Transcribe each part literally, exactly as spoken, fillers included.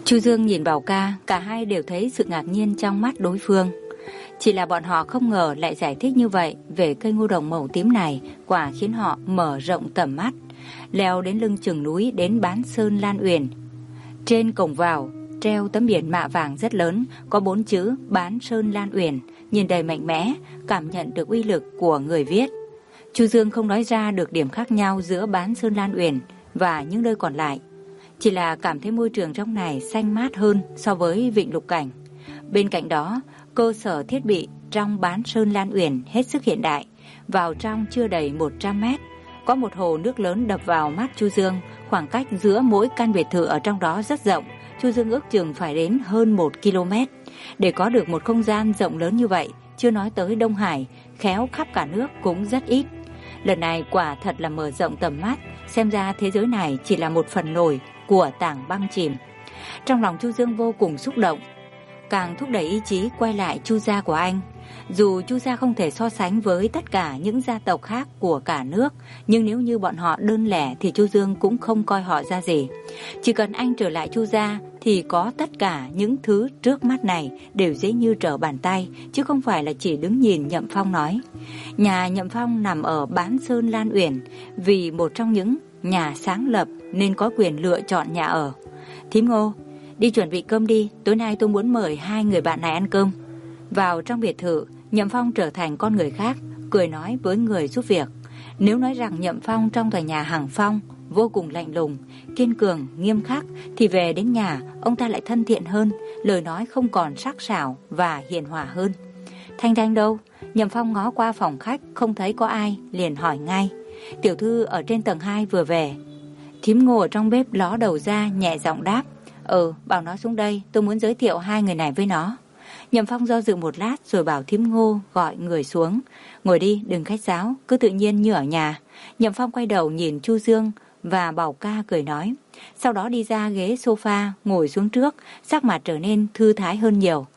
Chu Dương nhìn Bảo Ca, cả hai đều thấy sự ngạc nhiên trong mắt đối phương. Chỉ là bọn họ không ngờ lại giải thích như vậy về cây ngô đồng màu tím này, quả khiến họ mở rộng tầm mắt. Leo đến lưng chừng núi đến Bán Sơn Lan Uyển. Trên cổng vào treo tấm biển mạ vàng rất lớn, có bốn chữ Bán Sơn Lan Uyển, nhìn đầy mạnh mẽ, cảm nhận được uy lực của người viết. Chu Dương không nói ra được điểm khác nhau giữa Bán Sơn Lan Uyển và những nơi còn lại, chỉ là cảm thấy môi trường trong này xanh mát hơn so với Vịnh Lục Cảnh. Bên cạnh đó, cơ sở thiết bị trong Bán Sơn Lan Uyển hết sức hiện đại. Vào trong chưa đầy một trăm mét, có một hồ nước lớn đập vào mắt Chu Dương. Khoảng cách giữa mỗi căn biệt thự ở trong đó rất rộng. Chu Dương ước chừng phải đến hơn một ki lô mét. Để có được một không gian rộng lớn như vậy, chưa nói tới Đông Hải, khéo khắp cả nước cũng rất ít. Lần này quả thật là mở rộng tầm mắt, xem ra thế giới này chỉ là một phần nổi của tảng băng chìm. Trong lòng Chu Dương vô cùng xúc động, càng thúc đẩy ý chí quay lại Chu gia của anh. Dù Chu gia không thể so sánh với tất cả những gia tộc khác của cả nước, nhưng nếu như bọn họ đơn lẻ thì Chu Dương cũng không coi họ ra gì. Chỉ cần anh trở lại Chu gia thì có tất cả những thứ trước mắt này đều dễ như trở bàn tay, chứ không phải là chỉ đứng nhìn. Nhậm Phong nói, nhà Nhậm Phong nằm ở Bán Sơn Lan Uyển, vì một trong những nhà sáng lập nên có quyền lựa chọn nhà ở. Thím Ngô, đi chuẩn bị cơm đi, tối nay tôi muốn mời hai người bạn này ăn cơm. Vào trong biệt thự, Nhậm Phong trở thành con người khác, cười nói với người giúp việc. Nếu nói rằng Nhậm Phong trong tòa nhà Hằng Phong vô cùng lạnh lùng, kiên cường, nghiêm khắc, thì về đến nhà ông ta lại thân thiện hơn, lời nói không còn sắc sảo và hiền hòa hơn. Thanh Thanh đâu? Nhậm Phong ngó qua phòng khách không thấy có ai, liền hỏi ngay. Tiểu thư ở trên tầng hai vừa về. Thím Ngô ở trong bếp ló đầu ra, nhẹ giọng đáp, Ừ, bảo nó xuống đây, tôi muốn giới thiệu hai người này với nó. Nhậm Phong do dự một lát rồi bảo thím Ngô gọi người xuống. Ngồi đi, đừng khách sáo, cứ tự nhiên như ở nhà. Nhậm Phong quay đầu nhìn Chu Dương và Bảo Ca cười nói. Sau đó đi ra ghế sofa, ngồi xuống trước, sắc mặt trở nên thư thái hơn nhiều.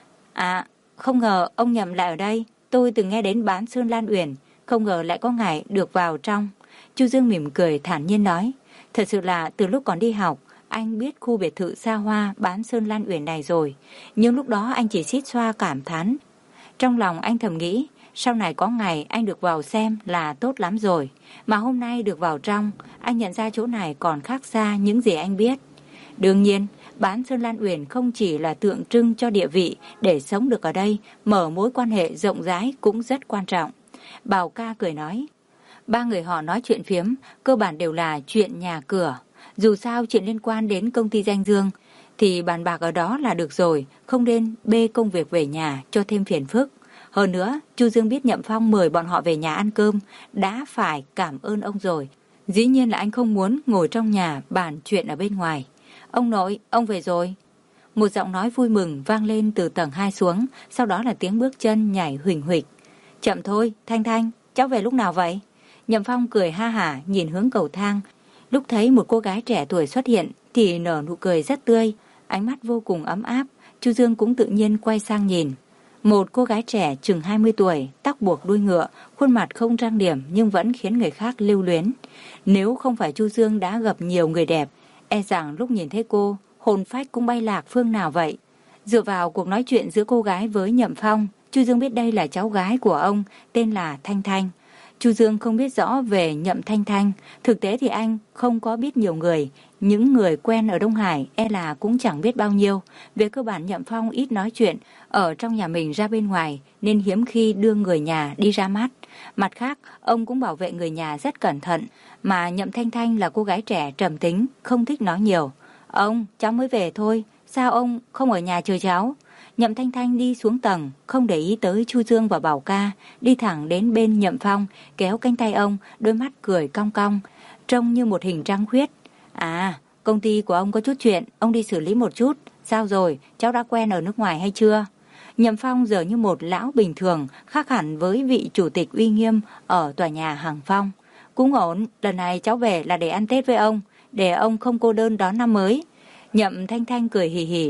À, không ngờ ông Nhậm lại ở đây. Tôi từng nghe đến Bán Sơn Lan Uyển, không ngờ lại có ngày được vào trong. Chu Dương mỉm cười thản nhiên nói. Thật sự là từ lúc còn đi học, anh biết khu biệt thự xa hoa Bán Sơn Lan Uyển này rồi, nhưng lúc đó anh chỉ xít xoa cảm thán. Trong lòng anh thầm nghĩ, sau này có ngày anh được vào xem là tốt lắm rồi. Mà hôm nay được vào trong, anh nhận ra chỗ này còn khác xa những gì anh biết. Đương nhiên, Bán Sơn Lan Uyển không chỉ là tượng trưng cho địa vị, để sống được ở đây, mở mối quan hệ rộng rãi cũng rất quan trọng. Bảo Ca cười nói. Ba người họ nói chuyện phiếm, cơ bản đều là chuyện nhà cửa. Dù sao chuyện liên quan đến công ty danh dương thì bàn bạc ở đó là được rồi, không nên bê công việc về nhà cho thêm phiền phức. Hơn nữa, Chu Dương biết Nhậm Phong mời bọn họ về nhà ăn cơm, đã phải cảm ơn ông rồi. Dĩ nhiên là anh không muốn ngồi trong nhà bàn chuyện ở bên ngoài. Ông nội, ông về rồi. Một giọng nói vui mừng vang lên từ tầng hai xuống, sau đó là tiếng bước chân nhảy huỳnh huỵch. Chậm thôi, Thanh Thanh, cháu về lúc nào vậy? Nhậm Phong cười ha hả nhìn hướng cầu thang. Lúc thấy một cô gái trẻ tuổi xuất hiện thì nở nụ cười rất tươi, ánh mắt vô cùng ấm áp. Chu Dương cũng tự nhiên quay sang nhìn. Một cô gái trẻ chừng hai mươi tuổi, tóc buộc đuôi ngựa, khuôn mặt không trang điểm nhưng vẫn khiến người khác lưu luyến. Nếu không phải Chu Dương đã gặp nhiều người đẹp, e rằng lúc nhìn thấy cô, hồn phách cũng bay lạc phương nào vậy. Dựa vào cuộc nói chuyện giữa cô gái với Nhậm Phong, Chu Dương biết đây là cháu gái của ông, tên là Thanh Thanh. Chu Dương không biết rõ về Nhậm Thanh Thanh, thực tế thì anh không có biết nhiều người, những người quen ở Đông Hải e là cũng chẳng biết bao nhiêu. Về cơ bản Nhậm Phong ít nói chuyện, ở trong nhà mình ra bên ngoài nên hiếm khi đưa người nhà đi ra mắt. Mặt khác, ông cũng bảo vệ người nhà rất cẩn thận, mà Nhậm Thanh Thanh là cô gái trẻ trầm tính, không thích nói nhiều. Ông, cháu mới về thôi, sao ông không ở nhà chờ cháu? Nhậm Thanh Thanh đi xuống tầng, không để ý tới Chu Dương và Bảo Ca, đi thẳng đến bên Nhậm Phong, kéo cánh tay ông, đôi mắt cười cong cong, trông như một hình trăng khuyết. À, công ty của ông có chút chuyện, ông đi xử lý một chút. Sao rồi, cháu đã quen ở nước ngoài hay chưa? Nhậm Phong giờ như một lão bình thường, khác hẳn với vị chủ tịch uy nghiêm ở tòa nhà Hằng Phong. Cũng ổn, lần này cháu về là để ăn Tết với ông, để ông không cô đơn đón năm mới. Nhậm Thanh Thanh cười hì hì,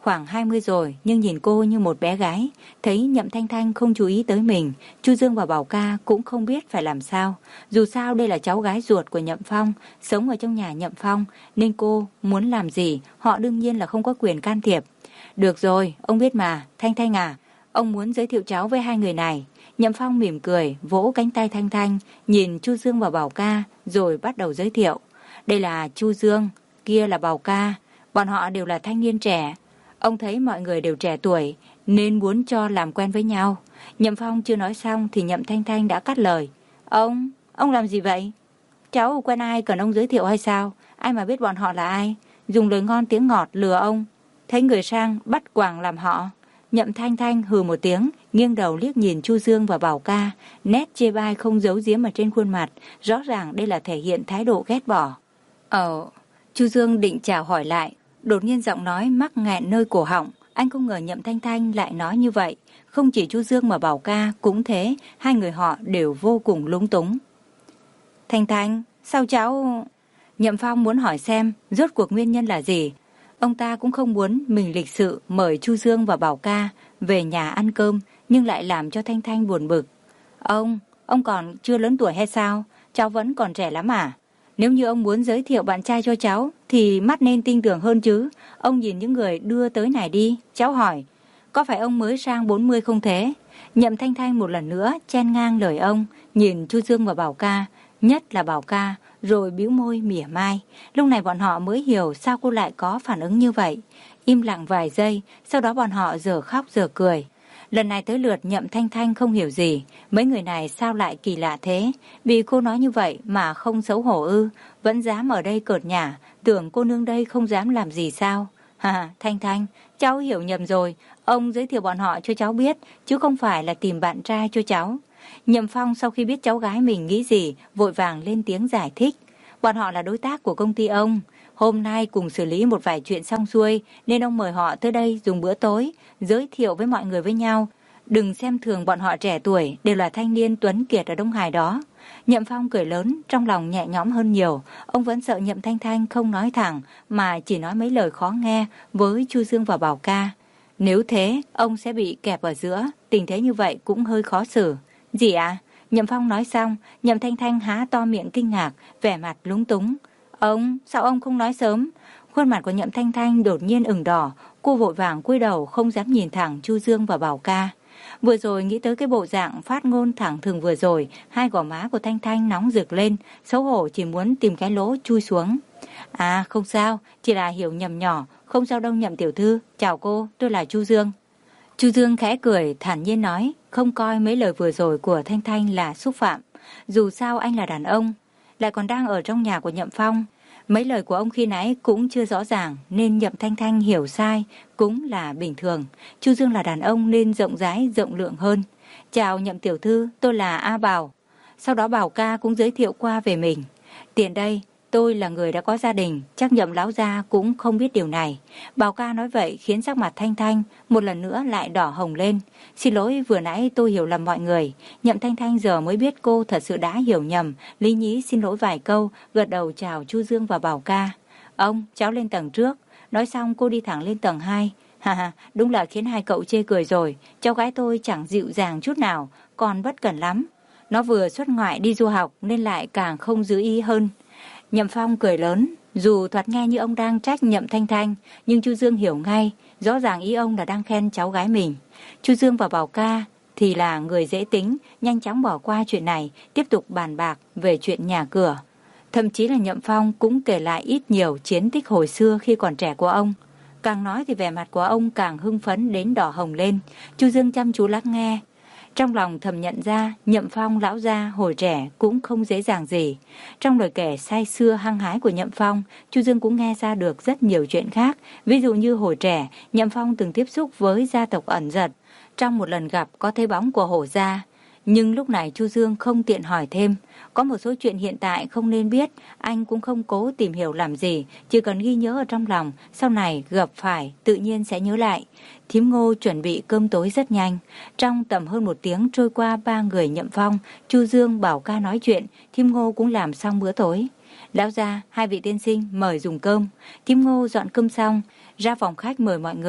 khoảng hai mươi rồi nhưng nhìn cô như một bé gái. Thấy Nhậm Thanh Thanh không chú ý tới mình, Chu Dương và Bảo Ca cũng không biết phải làm sao. Dù sao đây là cháu gái ruột của Nhậm Phong, sống ở trong nhà Nhậm Phong, nên cô muốn làm gì họ đương nhiên là không có quyền can thiệp. Được rồi, ông biết mà, Thanh Thanh à, ông muốn giới thiệu cháu với hai người này. Nhậm Phong mỉm cười, vỗ cánh tay Thanh Thanh, nhìn Chu Dương và Bảo Ca rồi bắt đầu giới thiệu. Đây là Chu Dương, kia là Bảo Ca, bọn họ đều là thanh niên trẻ. Ông thấy mọi người đều trẻ tuổi nên muốn cho làm quen với nhau. Nhậm Phong chưa nói xong thì Nhậm Thanh Thanh đã cắt lời. Ông, ông làm gì vậy? Cháu quen ai cần ông giới thiệu hay sao? Ai mà biết bọn họ là ai? Dùng lời ngon tiếng ngọt lừa ông. Thấy người sang bắt quàng làm họ. Nhậm Thanh Thanh hừ một tiếng, nghiêng đầu liếc nhìn Chu Dương và Bảo Ca, nét chê bai không giấu giếm ở trên khuôn mặt, rõ ràng đây là thể hiện thái độ ghét bỏ. Ờ, Chu Dương định chào hỏi lại, đột nhiên giọng nói mắc nghẹn nơi cổ họng, anh không ngờ Nhậm Thanh Thanh lại nói như vậy, không chỉ Chu Dương mà Bảo Ca cũng thế, hai người họ đều vô cùng lúng túng. Thanh Thanh, sao cháu... Nhậm Phong muốn hỏi xem rốt cuộc nguyên nhân là gì. Ông ta cũng không muốn mình lịch sự mời Chu Dương và Bảo Ca về nhà ăn cơm, nhưng lại làm cho Thanh Thanh buồn bực. Ông, ông còn chưa lớn tuổi hay sao? Cháu vẫn còn trẻ lắm à? Nếu như ông muốn giới thiệu bạn trai cho cháu thì mắt nên tin tưởng hơn chứ. Ông nhìn những người đưa tới này đi. Cháu hỏi, có phải ông mới sang bốn mươi không thế? Nhậm Thanh Thanh một lần nữa chen ngang lời ông, nhìn Chu Dương và Bảo Ca, nhất là Bảo Ca, rồi bĩu môi mỉa mai. Lúc này bọn họ mới hiểu sao cô lại có phản ứng như vậy. Im lặng vài giây, sau đó bọn họ giờ khóc giờ cười. Lần này tới lượt Nhậm Thanh Thanh không hiểu gì, mấy người này sao lại kỳ lạ thế, vì cô nói như vậy mà không xấu hổ ư, vẫn dám ở đây cợt nhả, tưởng cô nương đây không dám làm gì sao. Hà, Thanh Thanh, cháu hiểu nhầm rồi, ông giới thiệu bọn họ cho cháu biết, chứ không phải là tìm bạn trai cho cháu. Nhậm Phong sau khi biết cháu gái mình nghĩ gì, vội vàng lên tiếng giải thích. Bọn họ là đối tác của công ty ông. Hôm nay cùng xử lý một vài chuyện xong xuôi, nên ông mời họ tới đây dùng bữa tối, giới thiệu với mọi người với nhau. Đừng xem thường bọn họ trẻ tuổi, đều là thanh niên tuấn kiệt ở Đông Hải đó. Nhậm Phong cười lớn, trong lòng nhẹ nhõm hơn nhiều. Ông vẫn sợ Nhậm Thanh Thanh không nói thẳng, mà chỉ nói mấy lời khó nghe với Chu Dương và Bảo Ca. Nếu thế, ông sẽ bị kẹp ở giữa, tình thế như vậy cũng hơi khó xử. Gì ạ? À? Nhậm Phong nói xong, Nhậm Thanh Thanh há to miệng kinh ngạc, vẻ mặt lúng túng. Ông, sao ông không nói sớm? Khuôn mặt của Nhậm Thanh Thanh đột nhiên ửng đỏ, cô vội vàng cúi đầu không dám nhìn thẳng Chu Dương và Bảo Ca. Vừa rồi nghĩ tới cái bộ dạng phát ngôn thẳng thừng vừa rồi, hai gò má của Thanh Thanh nóng rực lên, xấu hổ chỉ muốn tìm cái lỗ chui xuống. À không sao, chỉ là hiểu nhầm nhỏ, không sao đâu Nhậm tiểu thư, chào cô, tôi là Chu Dương. Chu Dương khẽ cười, thản nhiên nói, không coi mấy lời vừa rồi của Thanh Thanh là xúc phạm. Dù sao anh là đàn ông, lại còn đang ở trong nhà của Nhậm Phong. Mấy lời của ông khi nãy cũng chưa rõ ràng, nên Nhậm Thanh Thanh hiểu sai cũng là bình thường. Chu Dương là đàn ông nên rộng rãi, rộng lượng hơn. Chào Nhậm tiểu thư, tôi là A Bảo. Sau đó Bảo Ca cũng giới thiệu qua về mình. Tiền đây, tôi là người đã có gia đình, chắc Nhậm lão gia cũng không biết điều này. Bảo Ca nói vậy khiến sắc mặt Thanh Thanh một lần nữa lại đỏ hồng lên. Xin lỗi vừa nãy tôi hiểu lầm mọi người. Nhậm Thanh Thanh giờ mới biết cô thật sự đã hiểu nhầm. Lý nhí xin lỗi vài câu, gật đầu chào Chu Dương và Bảo Ca. Ông, cháu lên tầng trước. Nói xong cô đi thẳng lên tầng hai. Ha ha, đúng là khiến hai cậu chê cười rồi. Cháu gái tôi chẳng dịu dàng chút nào, còn bất cẩn lắm. Nó vừa xuất ngoại đi du học nên lại càng không giữ ý hơn. Nhậm Phong cười lớn, dù thoạt nghe như ông đang trách Nhậm Thanh Thanh, nhưng Chu Dương hiểu ngay, rõ ràng ý ông là đang khen cháu gái mình. Chu Dương và Bảo Ca thì là người dễ tính, nhanh chóng bỏ qua chuyện này, tiếp tục bàn bạc về chuyện nhà cửa. Thậm chí là Nhậm Phong cũng kể lại ít nhiều chiến tích hồi xưa khi còn trẻ của ông. Càng nói thì vẻ mặt của ông càng hưng phấn đến đỏ hồng lên. Chu Dương chăm chú lắng nghe. Trong lòng thầm nhận ra Nhậm Phong lão gia hồi trẻ cũng không dễ dàng gì. Trong lời kể say sưa hăng hái của Nhậm Phong, Chu Dương cũng nghe ra được rất nhiều chuyện khác. Ví dụ như hồi trẻ, Nhậm Phong từng tiếp xúc với gia tộc ẩn giật. Trong một lần gặp có thấy bóng của hổ gia. Nhưng lúc này Chu Dương không tiện hỏi thêm. Có một số chuyện hiện tại không nên biết, anh cũng không cố tìm hiểu làm gì, chỉ cần ghi nhớ ở trong lòng, sau này gặp phải tự nhiên sẽ nhớ lại. Thím Ngô chuẩn bị cơm tối rất nhanh. Trong tầm hơn một tiếng trôi qua ba người Nhậm Phong, Chu Dương, Bảo Ca nói chuyện, thím Ngô cũng làm xong bữa tối. Lão gia, hai vị tiên sinh mời dùng cơm. Thím Ngô dọn cơm xong, ra phòng khách mời mọi người.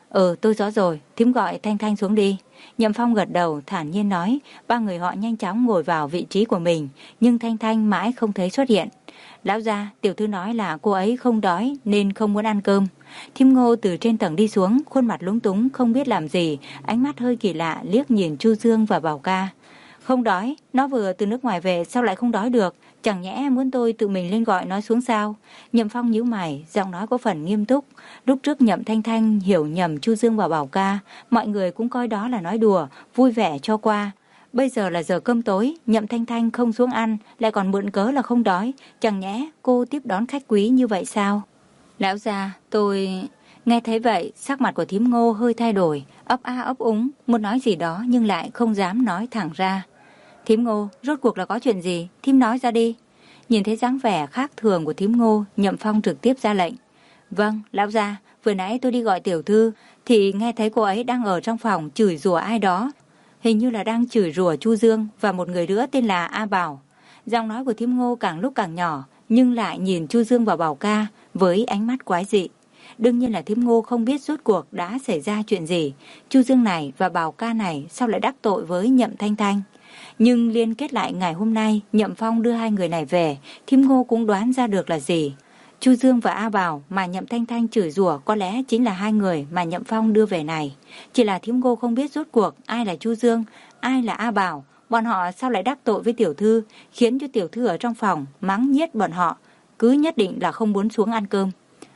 Ừ, tôi rõ rồi, thím gọi Thanh Thanh xuống đi. Nhậm Phong gật đầu, thản nhiên nói. Ba người họ nhanh chóng ngồi vào vị trí của mình, nhưng Thanh Thanh mãi không thấy xuất hiện. Lão gia, tiểu thư nói là cô ấy không đói nên không muốn ăn cơm. Thím Ngô từ trên tầng đi xuống, khuôn mặt lúng túng không biết làm gì, ánh mắt hơi kỳ lạ liếc nhìn Chu Dương và Bảo Ca. Không đói, nó vừa từ nước ngoài về sao lại không đói được, chẳng nhẽ muốn tôi tự mình lên gọi nó xuống sao? Nhậm Phong nhíu mày, giọng nói có phần nghiêm túc. Lúc trước Nhậm Thanh Thanh hiểu nhầm Chu Dương và Bảo Ca, mọi người cũng coi đó là nói đùa, vui vẻ cho qua. Bây giờ là giờ cơm tối, Nhậm Thanh Thanh không xuống ăn, lại còn mượn cớ là không đói, chẳng nhẽ cô tiếp đón khách quý như vậy sao? Lão gia, tôi... Nghe thấy vậy, sắc mặt của thím Ngô hơi thay đổi, ấp a ấp úng, muốn nói gì đó nhưng lại không dám nói thẳng ra. Thím Ngô, rốt cuộc là có chuyện gì? Thím nói ra đi. Nhìn thấy dáng vẻ khác thường của thím Ngô, Nhậm Phong trực tiếp ra lệnh. Vâng, lão gia, vừa nãy tôi đi gọi tiểu thư, thì nghe thấy cô ấy đang ở trong phòng chửi rủa ai đó. Hình như là đang chửi rủa Chu Dương và một người nữa tên là A Bảo. Giọng nói của thím Ngô càng lúc càng nhỏ, nhưng lại nhìn Chu Dương và Bảo Ca với ánh mắt quái dị. Đương nhiên là thím Ngô không biết rốt cuộc đã xảy ra chuyện gì. Chu Dương này và Bảo Ca này sao lại đắc tội với Nhậm Thanh Thanh. Nhưng liên kết lại ngày hôm nay Nhậm Phong đưa hai người này về, thím Ngô cũng đoán ra được là gì. Chu Dương và A Bảo mà Nhậm Thanh Thanh chửi rủa có lẽ chính là hai người mà Nhậm Phong đưa về này. Chỉ là thím Ngô không biết rốt cuộc ai là Chu Dương, ai là A Bảo. Bọn họ sao lại đắc tội với tiểu thư, khiến cho tiểu thư ở trong phòng mắng nhiếc bọn họ, cứ nhất định là không muốn xuống ăn cơm.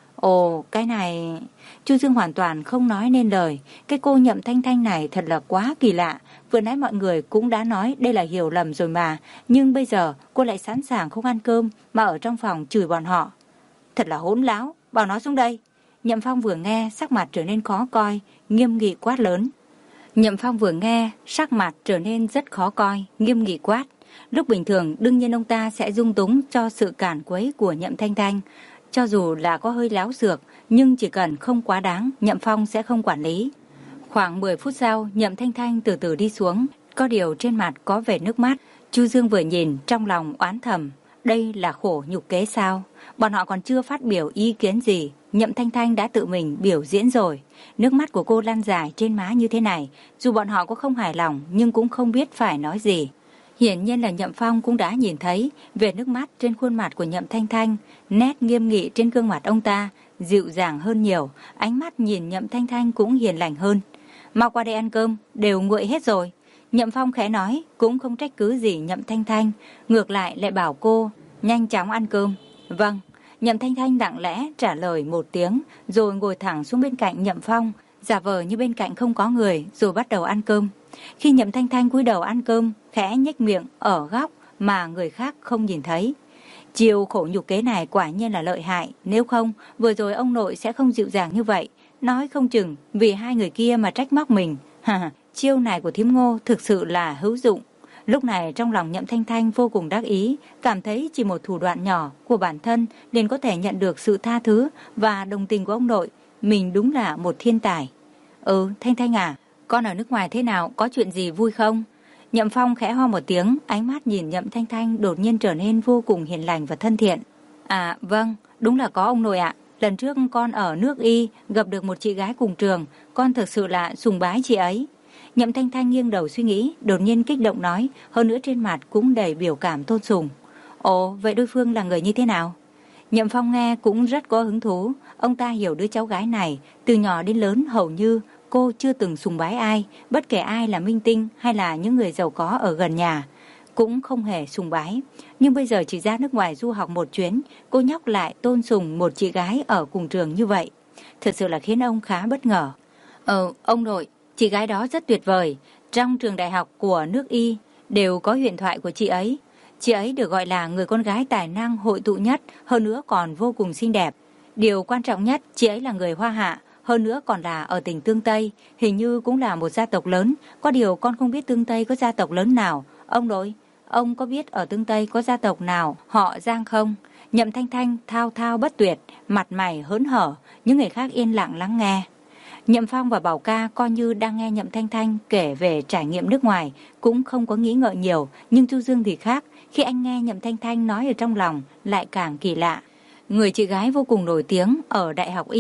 Ồ, cái này... Chu Dương hoàn toàn không nói nên lời. Cái cô Nhậm Thanh Thanh này thật là quá kỳ lạ. Vừa nãy mọi người cũng đã nói đây là hiểu lầm rồi mà. Nhưng bây giờ cô lại sẵn sàng không ăn cơm mà ở trong phòng chửi bọn họ. Thật là hỗn láo, bảo nó xuống đây. Nhậm Phong vừa nghe sắc mặt trở nên khó coi, nghiêm nghị quát lớn. Nhậm Phong vừa nghe sắc mặt trở nên rất khó coi, nghiêm nghị quát. Lúc bình thường đương nhiên ông ta sẽ dung túng cho sự cản quấy của Nhậm Thanh Thanh. Cho dù là có hơi láo xược, nhưng chỉ cần không quá đáng, Nhậm Phong sẽ không quản lý. Khoảng mười phút sau, Nhậm Thanh Thanh từ từ đi xuống, có điều trên mặt có vẻ nước mắt. Chu Dương vừa nhìn, trong lòng oán thầm, đây là khổ nhục kế sao? Bọn họ còn chưa phát biểu ý kiến gì, Nhậm Thanh Thanh đã tự mình biểu diễn rồi. Nước mắt của cô lăn dài trên má như thế này, dù bọn họ có không hài lòng nhưng cũng không biết phải nói gì. Hiển nhiên là Nhậm Phong cũng đã nhìn thấy về nước mắt trên khuôn mặt của Nhậm Thanh Thanh, nét nghiêm nghị trên gương mặt ông ta dịu dàng hơn nhiều, ánh mắt nhìn Nhậm Thanh Thanh cũng hiền lành hơn. Mau qua đây ăn cơm, đều nguội hết rồi. Nhậm Phong khẽ nói, cũng không trách cứ gì Nhậm Thanh Thanh, ngược lại lại bảo cô nhanh chóng ăn cơm. Vâng. Nhậm Thanh Thanh lặng lẽ trả lời một tiếng, rồi ngồi thẳng xuống bên cạnh Nhậm Phong, giả vờ như bên cạnh không có người, rồi bắt đầu ăn cơm. Khi Nhậm Thanh Thanh cúi đầu ăn cơm, khẽ nhếch miệng ở góc mà người khác không nhìn thấy. Chiêu khổ nhục kế này quả nhiên là lợi hại, nếu không, vừa rồi ông nội sẽ không dịu dàng như vậy, nói không chừng vì hai người kia mà trách móc mình. Chiêu này của thím Ngô thực sự là hữu dụng. Lúc này trong lòng Nhậm Thanh Thanh vô cùng đắc ý, cảm thấy chỉ một thủ đoạn nhỏ của bản thân liền có thể nhận được sự tha thứ và đồng tình của ông nội. Mình đúng là một thiên tài. Ừ, Thanh Thanh à, con ở nước ngoài thế nào, có chuyện gì vui không? Nhậm Phong khẽ ho một tiếng, ánh mắt nhìn Nhậm Thanh Thanh đột nhiên trở nên vô cùng hiền lành và thân thiện. À vâng, đúng là có ông nội ạ. Lần trước con ở nước Y gặp được một chị gái cùng trường, con thực sự là sùng bái chị ấy. Nhậm Thanh Thanh nghiêng đầu suy nghĩ, đột nhiên kích động nói, hơn nữa trên mặt cũng đầy biểu cảm tôn sùng. Ồ, vậy đối phương là người như thế nào? Nhậm Phong nghe cũng rất có hứng thú, ông ta hiểu đứa cháu gái này, từ nhỏ đến lớn hầu như cô chưa từng sùng bái ai, bất kể ai là minh tinh hay là những người giàu có ở gần nhà, cũng không hề sùng bái. Nhưng bây giờ chỉ ra nước ngoài du học một chuyến, cô nhóc lại tôn sùng một chị gái ở cùng trường như vậy. Thật sự là khiến ông khá bất ngờ. Ờ, ông nội, chị gái đó rất tuyệt vời. Trong trường đại học của nước Y đều có huyền thoại của chị ấy. Chị ấy được gọi là người con gái tài năng hội tụ nhất, hơn nữa còn vô cùng xinh đẹp. Điều quan trọng nhất, chị ấy là người Hoa Hạ, hơn nữa còn là ở tỉnh Tương Tây, hình như cũng là một gia tộc lớn. Có điều con không biết Tương Tây có gia tộc lớn nào. Ông nội, ông có biết ở Tương Tây có gia tộc nào họ Giang không? Nhậm Thanh Thanh thao thao bất tuyệt, mặt mày hớn hở, những người khác yên lặng lắng nghe. Nhậm Phong và Bảo Ca coi như đang nghe Nhậm Thanh Thanh kể về trải nghiệm nước ngoài, cũng không có nghĩ ngợi nhiều, nhưng Chu Dương thì khác, khi anh nghe Nhậm Thanh Thanh nói ở trong lòng lại càng kỳ lạ. Người chị gái vô cùng nổi tiếng ở Đại học Y,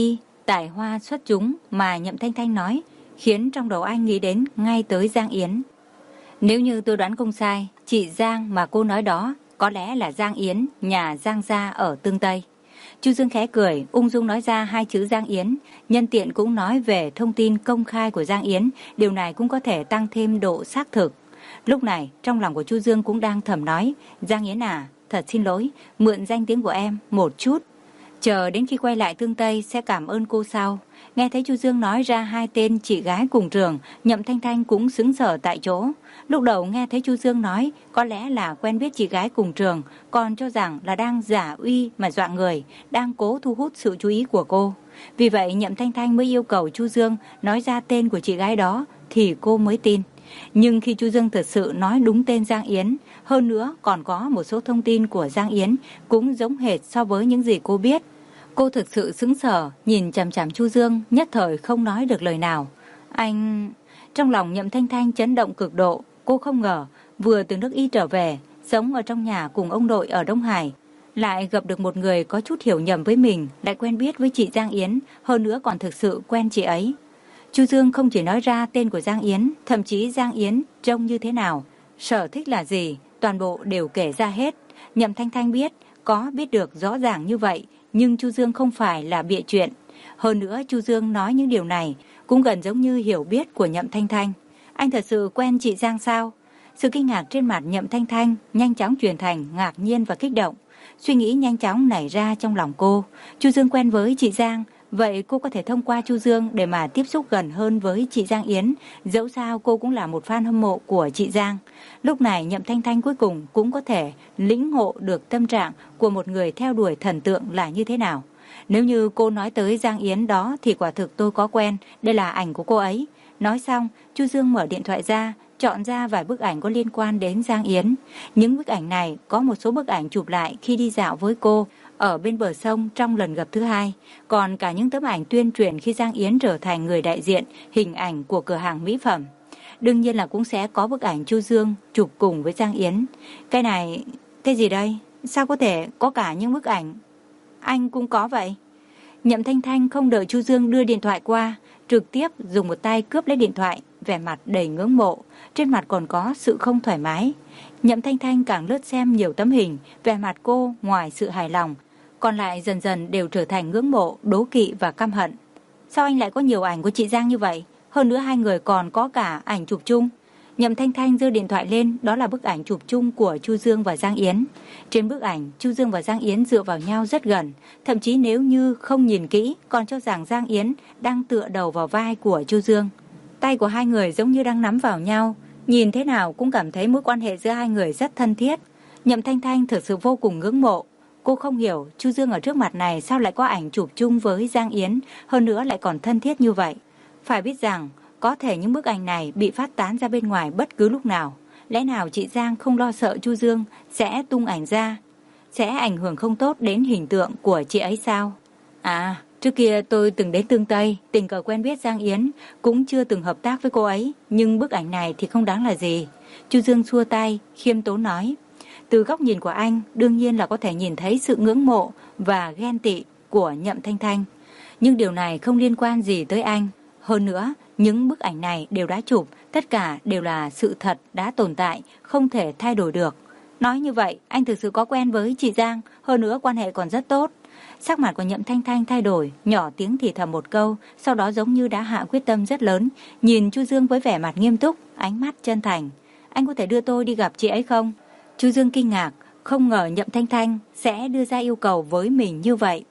tài hoa xuất chúng mà Nhậm Thanh Thanh nói, khiến trong đầu anh nghĩ đến ngay tới Giang Yến. Nếu như tôi đoán không sai, chị Giang mà cô nói đó có lẽ là Giang Yến, nhà Giang gia ở Tương Tây. Chu Dương khẽ cười, ung dung nói ra hai chữ Giang Yến, nhân tiện cũng nói về thông tin công khai của Giang Yến, điều này cũng có thể tăng thêm độ xác thực. Lúc này, trong lòng của Chu Dương cũng đang thầm nói, Giang Yến à, thật xin lỗi, mượn danh tiếng của em một chút. Chờ đến khi quay lại Tương Tây sẽ cảm ơn cô sau. Nghe thấy Chu Dương nói ra hai tên chị gái cùng trường, Nhậm Thanh Thanh cũng sững sờ tại chỗ. Lúc đầu nghe thấy Chu Dương nói có lẽ là quen biết chị gái cùng trường, còn cho rằng là đang giả uy mà dọa người, đang cố thu hút sự chú ý của cô. Vì vậy Nhậm Thanh Thanh mới yêu cầu Chu Dương nói ra tên của chị gái đó thì cô mới tin. Nhưng khi Chu Dương thật sự nói đúng tên Giang Yến, hơn nữa còn có một số thông tin của Giang Yến cũng giống hệt so với những gì cô biết, cô thực sự sững sờ, nhìn chằm chằm Chu Dương, nhất thời không nói được lời nào. Anh... Trong lòng Nhậm Thanh Thanh chấn động cực độ, cô không ngờ vừa từ nước Y trở về, sống ở trong nhà cùng ông nội ở Đông Hải, lại gặp được một người có chút hiểu nhầm với mình, lại quen biết với chị Giang Yến, hơn nữa còn thực sự quen chị ấy. Chu Dương không chỉ nói ra tên của Giang Yến, thậm chí Giang Yến trông như thế nào, sở thích là gì, toàn bộ đều kể ra hết. Nhậm Thanh Thanh biết, có biết được rõ ràng như vậy, nhưng Chu Dương không phải là bịa chuyện. Hơn nữa Chu Dương nói những điều này cũng gần giống như hiểu biết của Nhậm Thanh Thanh. Anh thật sự quen chị Giang sao? Sự kinh ngạc trên mặt Nhậm Thanh Thanh nhanh chóng chuyển thành ngạc nhiên và kích động. Suy nghĩ nhanh chóng nảy ra trong lòng cô. Chu Dương quen với chị Giang, vậy cô có thể thông qua Chu Dương để mà tiếp xúc gần hơn với chị Giang Yến. Dẫu sao cô cũng là một fan hâm mộ của chị Giang. Lúc này Nhậm Thanh Thanh cuối cùng cũng có thể lĩnh ngộ được tâm trạng của một người theo đuổi thần tượng là như thế nào. Nếu như cô nói tới Giang Yến đó thì quả thực tôi có quen, đây là ảnh của cô ấy. Nói xong, Chu Dương mở điện thoại ra, chọn ra vài bức ảnh có liên quan đến Giang Yến. Những bức ảnh này có một số bức ảnh chụp lại khi đi dạo với cô ở bên bờ sông trong lần gặp thứ hai, còn cả những tấm ảnh tuyên truyền khi Giang Yến trở thành người đại diện hình ảnh của cửa hàng mỹ phẩm. Đương nhiên là cũng sẽ có bức ảnh Chu Dương chụp cùng với Giang Yến. Cái này, cái gì đây? Sao có thể có cả những bức ảnh? Anh cũng có vậy. Nhậm Thanh Thanh không đợi Chu Dương đưa điện thoại qua, trực tiếp dùng một tay cướp lấy điện thoại, vẻ mặt đầy ngưỡng mộ, trên mặt còn có sự không thoải mái. Nhậm Thanh Thanh càng lướt xem nhiều tấm hình, vẻ mặt cô ngoài sự hài lòng, còn lại dần dần đều trở thành ngưỡng mộ, đố kỵ và căm hận. Sao anh lại có nhiều ảnh của chị Giang như vậy? Hơn nữa hai người còn có cả ảnh chụp chung. Nhậm Thanh Thanh giơ điện thoại lên, đó là bức ảnh chụp chung của Chu Dương và Giang Yến. Trên bức ảnh, Chu Dương và Giang Yến dựa vào nhau rất gần, thậm chí nếu như không nhìn kỹ, còn cho rằng Giang Yến đang tựa đầu vào vai của Chu Dương. Tay của hai người giống như đang nắm vào nhau, nhìn thế nào cũng cảm thấy mối quan hệ giữa hai người rất thân thiết. Nhậm Thanh Thanh thực sự vô cùng ngưỡng mộ. Cô không hiểu Chu Dương ở trước mặt này sao lại có ảnh chụp chung với Giang Yến, hơn nữa lại còn thân thiết như vậy. Phải biết rằng, có thể những bức ảnh này bị phát tán ra bên ngoài bất cứ lúc nào. Lẽ nào chị Giang không lo sợ Chu Dương sẽ tung ảnh ra, sẽ ảnh hưởng không tốt đến hình tượng của chị ấy sao? À, trước kia tôi từng đến Tương Tây, tình cờ quen biết Giang Yến, cũng chưa từng hợp tác với cô ấy, nhưng bức ảnh này thì không đáng là gì. Chu Dương xua tay, khiêm tốn nói. Từ góc nhìn của anh, đương nhiên là có thể nhìn thấy sự ngưỡng mộ và ghen tị của Nhậm Thanh Thanh. Nhưng điều này không liên quan gì tới anh. Hơn nữa, những bức ảnh này đều đã chụp, tất cả đều là sự thật đã tồn tại, không thể thay đổi được. Nói như vậy, anh thực sự có quen với chị Giang, hơn nữa quan hệ còn rất tốt. Sắc mặt của Nhậm Thanh Thanh thay đổi, nhỏ tiếng thì thầm một câu, sau đó giống như đã hạ quyết tâm rất lớn, nhìn Chu Dương với vẻ mặt nghiêm túc, ánh mắt chân thành. Anh có thể đưa tôi đi gặp chị ấy không? Chu Dương kinh ngạc, không ngờ Nhậm Thanh Thanh sẽ đưa ra yêu cầu với mình như vậy.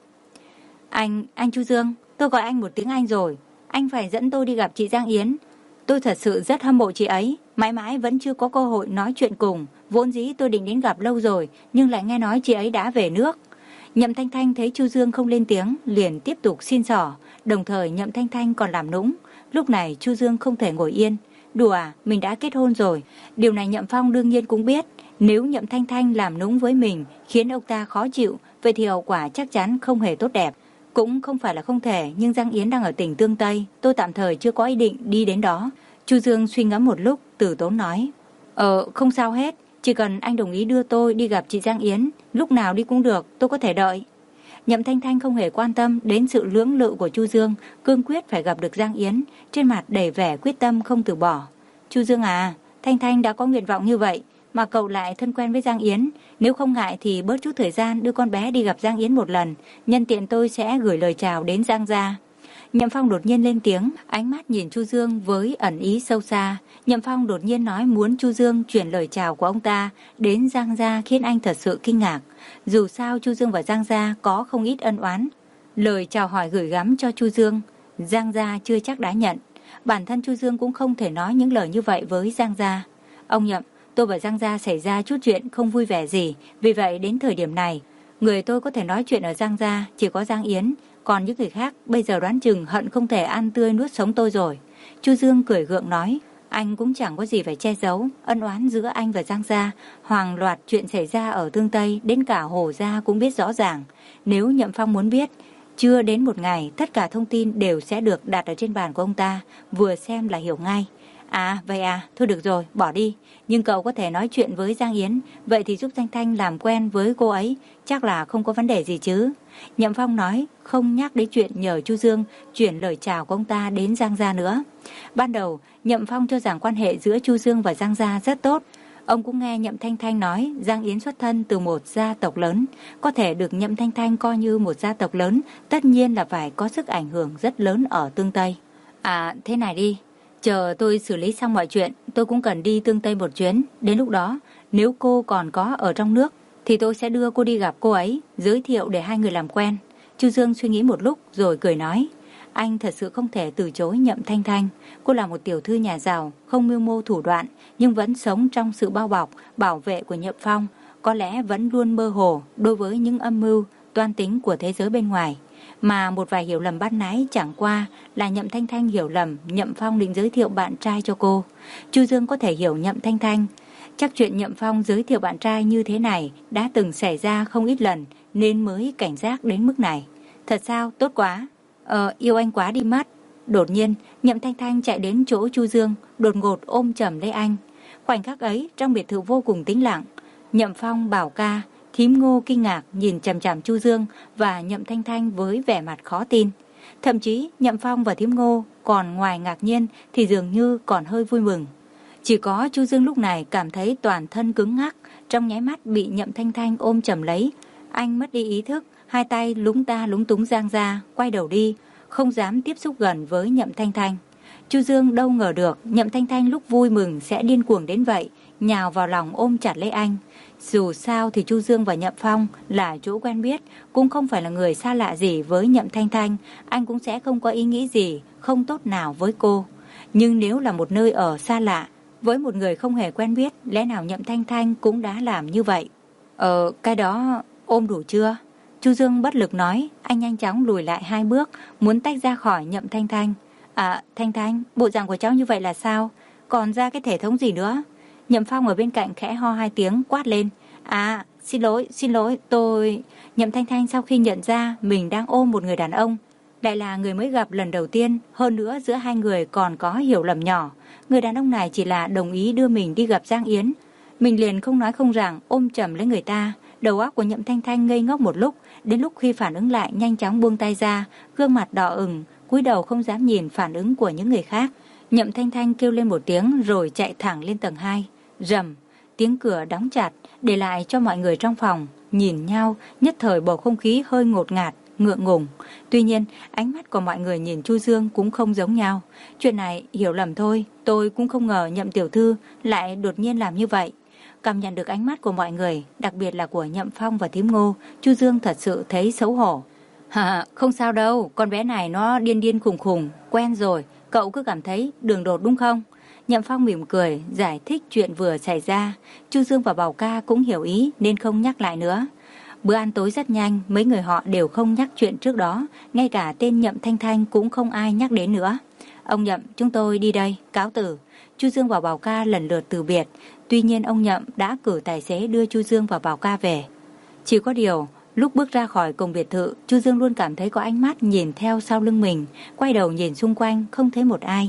Anh, anh Chu Dương, tôi gọi anh một tiếng anh rồi. Anh phải dẫn tôi đi gặp chị Giang Yến. Tôi thật sự rất hâm mộ chị ấy, mãi mãi vẫn chưa có cơ hội nói chuyện cùng. Vốn dĩ tôi định đến gặp lâu rồi, nhưng lại nghe nói chị ấy đã về nước. Nhậm Thanh Thanh thấy Chu Dương không lên tiếng, liền tiếp tục xin xỏ. Đồng thời Nhậm Thanh Thanh còn làm nũng. Lúc này Chu Dương không thể ngồi yên. Đùa à, mình đã kết hôn rồi. Điều này Nhậm Phong đương nhiên cũng biết. Nếu Nhậm Thanh Thanh làm nũng với mình, khiến ông ta khó chịu, vậy thì hậu quả chắc chắn không hề tốt đẹp. Cũng không phải là không thể, nhưng Giang Yến đang ở tỉnh Tương Tây, tôi tạm thời chưa có ý định đi đến đó. Chu Dương suy ngẫm một lúc, từ tốn nói. Ờ, không sao hết, chỉ cần anh đồng ý đưa tôi đi gặp chị Giang Yến, lúc nào đi cũng được, tôi có thể đợi. Nhậm Thanh Thanh không hề quan tâm đến sự lưỡng lự của Chu Dương, cương quyết phải gặp được Giang Yến, trên mặt đầy vẻ quyết tâm không từ bỏ. Chu Dương à, Thanh Thanh đã có nguyện vọng như vậy, mà cậu lại thân quen với Giang Yến, nếu không ngại thì bớt chút thời gian đưa con bé đi gặp Giang Yến một lần, nhân tiện tôi sẽ gửi lời chào đến Giang gia. Nhậm Phong đột nhiên lên tiếng, ánh mắt nhìn Chu Dương với ẩn ý sâu xa. Nhậm Phong đột nhiên nói muốn Chu Dương chuyển lời chào của ông ta đến Giang gia khiến anh thật sự kinh ngạc. Dù sao Chu Dương và Giang gia có không ít ân oán. Lời chào hỏi gửi gắm cho Chu Dương, Giang gia chưa chắc đã nhận. Bản thân Chu Dương cũng không thể nói những lời như vậy với Giang gia. Ông Nhậm, tôi và Giang gia xảy ra chút chuyện không vui vẻ gì, vì vậy đến thời điểm này, người tôi có thể nói chuyện ở Giang gia chỉ có Giang Yến. Còn những người khác bây giờ đoán chừng hận không thể ăn tươi nuốt sống tôi rồi. Chu Dương cười gượng nói, anh cũng chẳng có gì phải che giấu. Ân oán giữa anh và Giang gia, hàng loạt chuyện xảy ra ở Tương Tây, đến cả Hồ gia cũng biết rõ ràng. Nếu Nhậm Phong muốn biết, chưa đến một ngày tất cả thông tin đều sẽ được đặt ở trên bàn của ông ta, vừa xem là hiểu ngay. À vậy à, thôi được rồi, bỏ đi. Nhưng cậu có thể nói chuyện với Giang Yến, vậy thì giúp Thanh Thanh làm quen với cô ấy, chắc là không có vấn đề gì chứ. Nhậm Phong nói, không nhắc đến chuyện nhờ Chu Dương chuyển lời chào của ông ta đến Giang gia nữa. Ban đầu, Nhậm Phong cho rằng quan hệ giữa Chu Dương và Giang gia rất tốt. Ông cũng nghe Nhậm Thanh Thanh nói Giang Yến xuất thân từ một gia tộc lớn, có thể được Nhậm Thanh Thanh coi như một gia tộc lớn, tất nhiên là phải có sức ảnh hưởng rất lớn ở Tương Tây. À, thế này đi. Chờ tôi xử lý xong mọi chuyện, tôi cũng cần đi Tương Tây một chuyến. Đến lúc đó, nếu cô còn có ở trong nước, thì tôi sẽ đưa cô đi gặp cô ấy, giới thiệu để hai người làm quen. Chu Dương suy nghĩ một lúc rồi cười nói, anh thật sự không thể từ chối Nhậm Thanh Thanh. Cô là một tiểu thư nhà giàu, không mưu mô thủ đoạn, nhưng vẫn sống trong sự bao bọc, bảo vệ của Nhậm Phong. Có lẽ vẫn luôn mơ hồ đối với những âm mưu, toan tính của thế giới bên ngoài. Mà một vài hiểu lầm ban nãy chẳng qua là Nhậm Thanh Thanh hiểu lầm Nhậm Phong định giới thiệu bạn trai cho cô. Chu Dương có thể hiểu Nhậm Thanh Thanh. Chắc chuyện Nhậm Phong giới thiệu bạn trai như thế này đã từng xảy ra không ít lần nên mới cảnh giác đến mức này. Thật sao? Tốt quá. Ờ, yêu anh quá đi mất. Đột nhiên, Nhậm Thanh Thanh chạy đến chỗ Chu Dương, đột ngột ôm chầm lấy anh. Khoảnh khắc ấy, trong biệt thự vô cùng tĩnh lặng. Nhậm Phong, Bảo Ca, Thím Ngô kinh ngạc nhìn chằm chằm Chu Dương và Nhậm Thanh Thanh với vẻ mặt khó tin. Thậm chí Nhậm Phong và Thím Ngô còn ngoài ngạc nhiên thì dường như còn hơi vui mừng. Chỉ có Chu Dương lúc này cảm thấy toàn thân cứng ngắc, trong nháy mắt bị Nhậm Thanh Thanh ôm chầm lấy. Anh mất đi ý thức, hai tay lúng ta lúng túng giang ra, quay đầu đi, không dám tiếp xúc gần với Nhậm Thanh Thanh. Chu Dương đâu ngờ được Nhậm Thanh Thanh lúc vui mừng sẽ điên cuồng đến vậy, nhào vào lòng ôm chặt lấy anh. Dù sao thì Chu Dương và Nhậm Phong là chỗ quen biết, cũng không phải là người xa lạ gì với Nhậm Thanh Thanh, anh cũng sẽ không có ý nghĩ gì không tốt nào với cô. Nhưng nếu là một nơi ở xa lạ, với một người không hề quen biết, lẽ nào Nhậm Thanh Thanh cũng đã làm như vậy? Ờ, cái đó ôm đủ chưa? Chu Dương bất lực nói, anh nhanh chóng lùi lại hai bước, muốn tách ra khỏi Nhậm Thanh Thanh. À, Thanh Thanh, bộ dạng của cháu như vậy là sao? Còn ra cái thể thống gì nữa? Nhậm Phong ở bên cạnh khẽ ho hai tiếng quát lên. À, xin lỗi, xin lỗi, tôi... Nhậm Thanh Thanh sau khi nhận ra mình đang ôm một người đàn ông, lại là người mới gặp lần đầu tiên, hơn nữa giữa hai người còn có hiểu lầm nhỏ. Người đàn ông này chỉ là đồng ý đưa mình đi gặp Giang Yến. Mình liền không nói không rằng ôm chầm lấy người ta. Đầu óc của Nhậm Thanh Thanh ngây ngốc một lúc, đến lúc khi phản ứng lại nhanh chóng buông tay ra, gương mặt đỏ ửng, cúi đầu không dám nhìn phản ứng của những người khác. Nhậm Thanh Thanh kêu lên một tiếng rồi chạy thẳng lên tầng hai. Rầm, tiếng cửa đóng chặt, để lại cho mọi người trong phòng nhìn nhau, nhất thời bầu không khí hơi ngột ngạt, ngượng ngùng. Tuy nhiên, ánh mắt của mọi người nhìn Chu Dương cũng không giống nhau. Chuyện này hiểu lầm thôi, tôi cũng không ngờ Nhậm tiểu thư lại đột nhiên làm như vậy. Cảm nhận được ánh mắt của mọi người, đặc biệt là của Nhậm Phong và Thím Ngô, Chu Dương thật sự thấy xấu hổ. Hà, không sao đâu, con bé này nó điên điên khùng khùng, quen rồi, cậu cứ cảm thấy đường đột đúng không? Nhậm Phong mỉm cười, giải thích chuyện vừa xảy ra. Chu Dương và Bảo Ca cũng hiểu ý nên không nhắc lại nữa. Bữa ăn tối rất nhanh, mấy người họ đều không nhắc chuyện trước đó, ngay cả tên Nhậm Thanh Thanh cũng không ai nhắc đến nữa. Ông Nhậm, chúng tôi đi đây, cáo từ. Chu Dương và Bảo Ca lần lượt từ biệt. Tuy nhiên ông Nhậm đã cử tài xế đưa Chu Dương và Bảo Ca về. Chỉ có điều, lúc bước ra khỏi cổng biệt thự, Chu Dương luôn cảm thấy có ánh mắt nhìn theo sau lưng mình. Quay đầu nhìn xung quanh, không thấy một ai.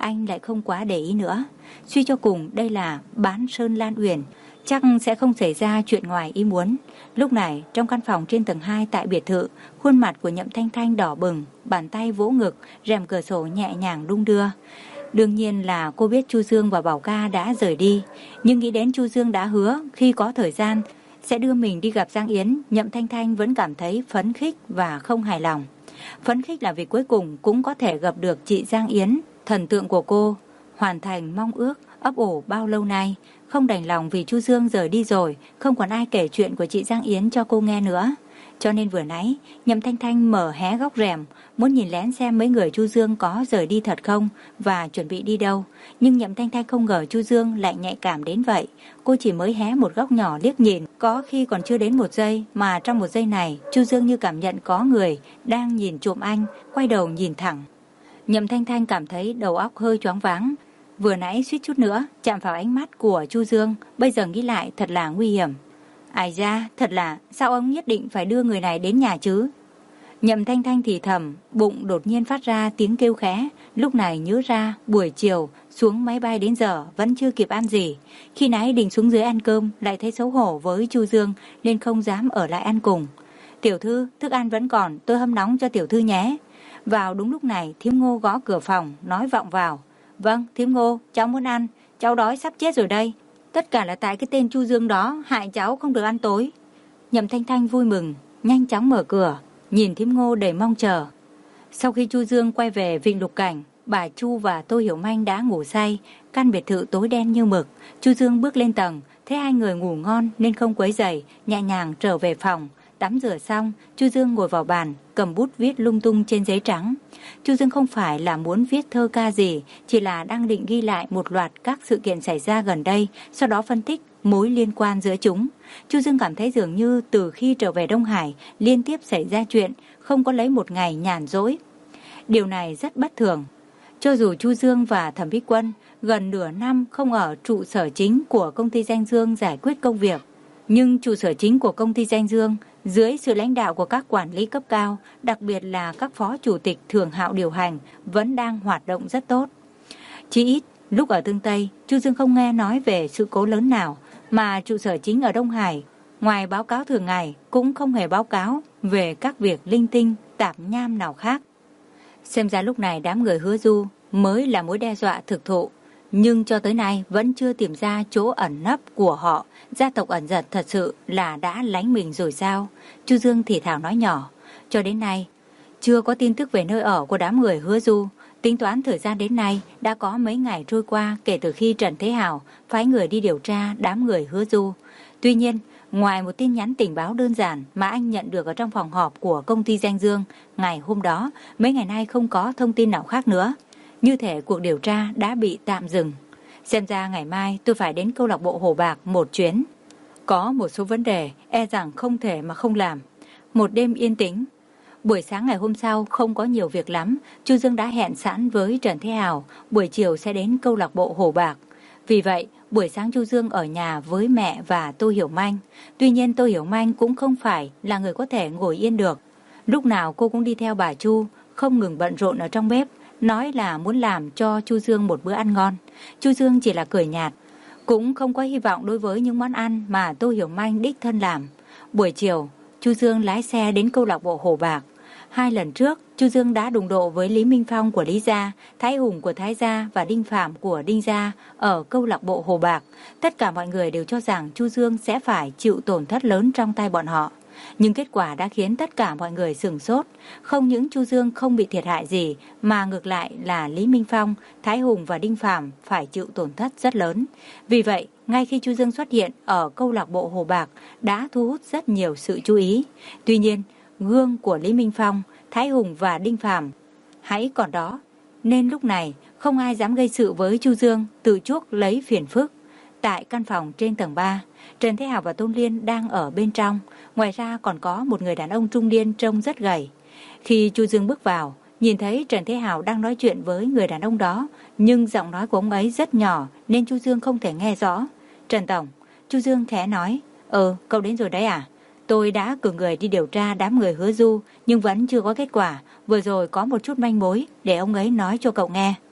anh lại không quá để ý nữa. Suy cho cùng đây là bán Sơn Lan Uyển, chắc sẽ không xảy ra chuyện ngoài ý muốn. Lúc này trong căn phòng trên tầng hai tại biệt thự, khuôn mặt của Nhậm Thanh Thanh đỏ bừng, bàn tay vỗ ngực, rèm cửa sổ nhẹ nhàng đung đưa. Đương nhiên là cô biết Chu Dương và Bảo Ca đã rời đi, nhưng nghĩ đến Chu Dương đã hứa khi có thời gian sẽ đưa mình đi gặp Giang Yến, Nhậm Thanh Thanh vẫn cảm thấy phấn khích và không hài lòng. Phấn khích là vì cuối cùng cũng có thể gặp được chị Giang Yến, thần tượng của cô, hoàn thành mong ước ấp ủ bao lâu nay. Không đành lòng vì Chu Dương rời đi rồi, không còn ai kể chuyện của chị Giang Yến cho cô nghe nữa. Cho nên vừa nãy, Nhậm Thanh Thanh mở hé góc rèm, muốn nhìn lén xem mấy người Chu Dương có rời đi thật không và chuẩn bị đi đâu. Nhưng Nhậm Thanh Thanh không ngờ Chu Dương lại nhạy cảm đến vậy. Cô chỉ mới hé một góc nhỏ liếc nhìn, có khi còn chưa đến một giây, mà trong một giây này, Chu Dương như cảm nhận có người đang nhìn trộm anh, quay đầu nhìn thẳng. Nhậm Thanh Thanh cảm thấy đầu óc hơi choáng váng. Vừa nãy suýt chút nữa chạm vào ánh mắt của Chu Dương, bây giờ nghĩ lại thật là nguy hiểm. Ai ra, thật là, sao ông nhất định phải đưa người này đến nhà chứ? Nhậm Thanh Thanh thì thầm, bụng đột nhiên phát ra tiếng kêu khẽ. Lúc này nhớ ra, buổi chiều, xuống máy bay đến giờ, vẫn chưa kịp ăn gì. Khi nãy định xuống dưới ăn cơm, lại thấy xấu hổ với Chu Dương, nên không dám ở lại ăn cùng. Tiểu thư, thức ăn vẫn còn, tôi hâm nóng cho tiểu thư nhé. Vào đúng lúc này, Thím Ngô gõ cửa phòng, nói vọng vào. Vâng, Thím Ngô, cháu muốn ăn, cháu đói sắp chết rồi đây. Tất cả là tại cái tên Chu Dương đó, hại cháu không được ăn tối. Nhậm Thanh Thanh vui mừng, nhanh chóng mở cửa, nhìn Thím Ngô đầy mong chờ. Sau khi Chu Dương quay về Vịnh Lục Cảnh, bà Chu và Tô Hiểu Manh đã ngủ say, căn biệt thự tối đen như mực. Chu Dương bước lên tầng, thấy hai người ngủ ngon nên không quấy rầy, nhẹ nhàng trở về phòng. Tắm rửa xong, Chu Dương ngồi vào bàn, cầm bút viết lung tung trên giấy trắng. Chu Dương không phải là muốn viết thơ ca gì, chỉ là đang định ghi lại một loạt các sự kiện xảy ra gần đây, sau đó phân tích mối liên quan giữa chúng. Chu Dương cảm thấy dường như từ khi trở về Đông Hải liên tiếp xảy ra chuyện, không có lấy một ngày nhàn rỗi. Điều này rất bất thường. Cho dù Chu Dương và Thẩm Bích Quân gần nửa năm không ở trụ sở chính của công ty Danh Dương giải quyết công việc, nhưng trụ sở chính của công ty Danh Dương dưới sự lãnh đạo của các quản lý cấp cao, đặc biệt là các phó chủ tịch thường hạo điều hành, vẫn đang hoạt động rất tốt. Chỉ ít, lúc ở Tương Tây, Chu Dương không nghe nói về sự cố lớn nào, mà trụ sở chính ở Đông Hải, ngoài báo cáo thường ngày, cũng không hề báo cáo về các việc linh tinh, tạp nham nào khác. Xem ra lúc này đám người Hứa Du mới là mối đe dọa thực thụ, nhưng cho tới nay vẫn chưa tìm ra chỗ ẩn nấp của họ. Gia tộc ẩn giật thật sự là đã lánh mình rồi sao? Chu Dương thì thào nói nhỏ. Cho đến nay, chưa có tin tức về nơi ở của đám người Hứa Du. Tính toán thời gian đến nay đã có mấy ngày trôi qua kể từ khi Trần Thế Hào phái người đi điều tra đám người Hứa Du. Tuy nhiên, ngoài một tin nhắn tình báo đơn giản mà anh nhận được ở trong phòng họp của công ty Danh Dương, ngày hôm đó, mấy ngày nay không có thông tin nào khác nữa. Như thể cuộc điều tra đã bị tạm dừng. Xem ra ngày mai tôi phải đến câu lạc bộ Hồ Bạc một chuyến. Có một số vấn đề e rằng không thể mà không làm. Một đêm yên tĩnh. Buổi sáng ngày hôm sau không có nhiều việc lắm. Chu Dương đã hẹn sẵn với Trần Thế Hào buổi chiều sẽ đến câu lạc bộ Hồ Bạc. Vì vậy buổi sáng Chu Dương ở nhà với mẹ và Tô Hiểu Manh. Tuy nhiên Tô Hiểu Manh cũng không phải là người có thể ngồi yên được. Lúc nào cô cũng đi theo bà Chu, không ngừng bận rộn ở trong bếp, nói là muốn làm cho Chu Dương một bữa ăn ngon. Chu Dương chỉ là cười nhạt, cũng không có hy vọng đối với những món ăn mà Tô Hiểu Manh đích thân làm. Buổi chiều, Chu Dương lái xe đến câu lạc bộ Hồ Bạc. Hai lần trước, Chu Dương đã đụng độ với Lý Minh Phong của Lý Gia, Thái Hùng của Thái Gia và Đinh Phạm của Đinh Gia ở câu lạc bộ Hồ Bạc. Tất cả mọi người đều cho rằng Chu Dương sẽ phải chịu tổn thất lớn trong tay bọn họ. Nhưng kết quả đã khiến tất cả mọi người sửng sốt. Không những Chu Dương không bị thiệt hại gì, mà ngược lại là Lý Minh Phong, Thái Hùng và Đinh Phạm phải chịu tổn thất rất lớn. Vì vậy, ngay khi Chu Dương xuất hiện ở câu lạc bộ Hồ Bạc đã thu hút rất nhiều sự chú ý. Tuy nhiên, gương của Lý Minh Phong, Thái Hùng và Đinh Phạm hãy còn đó, nên lúc này không ai dám gây sự với Chu Dương, tự chuốc lấy phiền phức. Tại căn phòng trên tầng ba, Trần Thế Hào và Tôn Liên đang ở bên trong. Ngoài ra còn có một người đàn ông trung niên trông rất gầy. Khi Chu Dương bước vào, nhìn thấy Trần Thế Hào đang nói chuyện với người đàn ông đó, nhưng giọng nói của ông ấy rất nhỏ nên Chu Dương không thể nghe rõ. Trần Tổng, Chu Dương khẽ nói, Ừ, cậu đến rồi đấy à? Tôi đã cử người đi điều tra đám người Hứa Du, nhưng vẫn chưa có kết quả. Vừa rồi có một chút manh mối để ông ấy nói cho cậu nghe.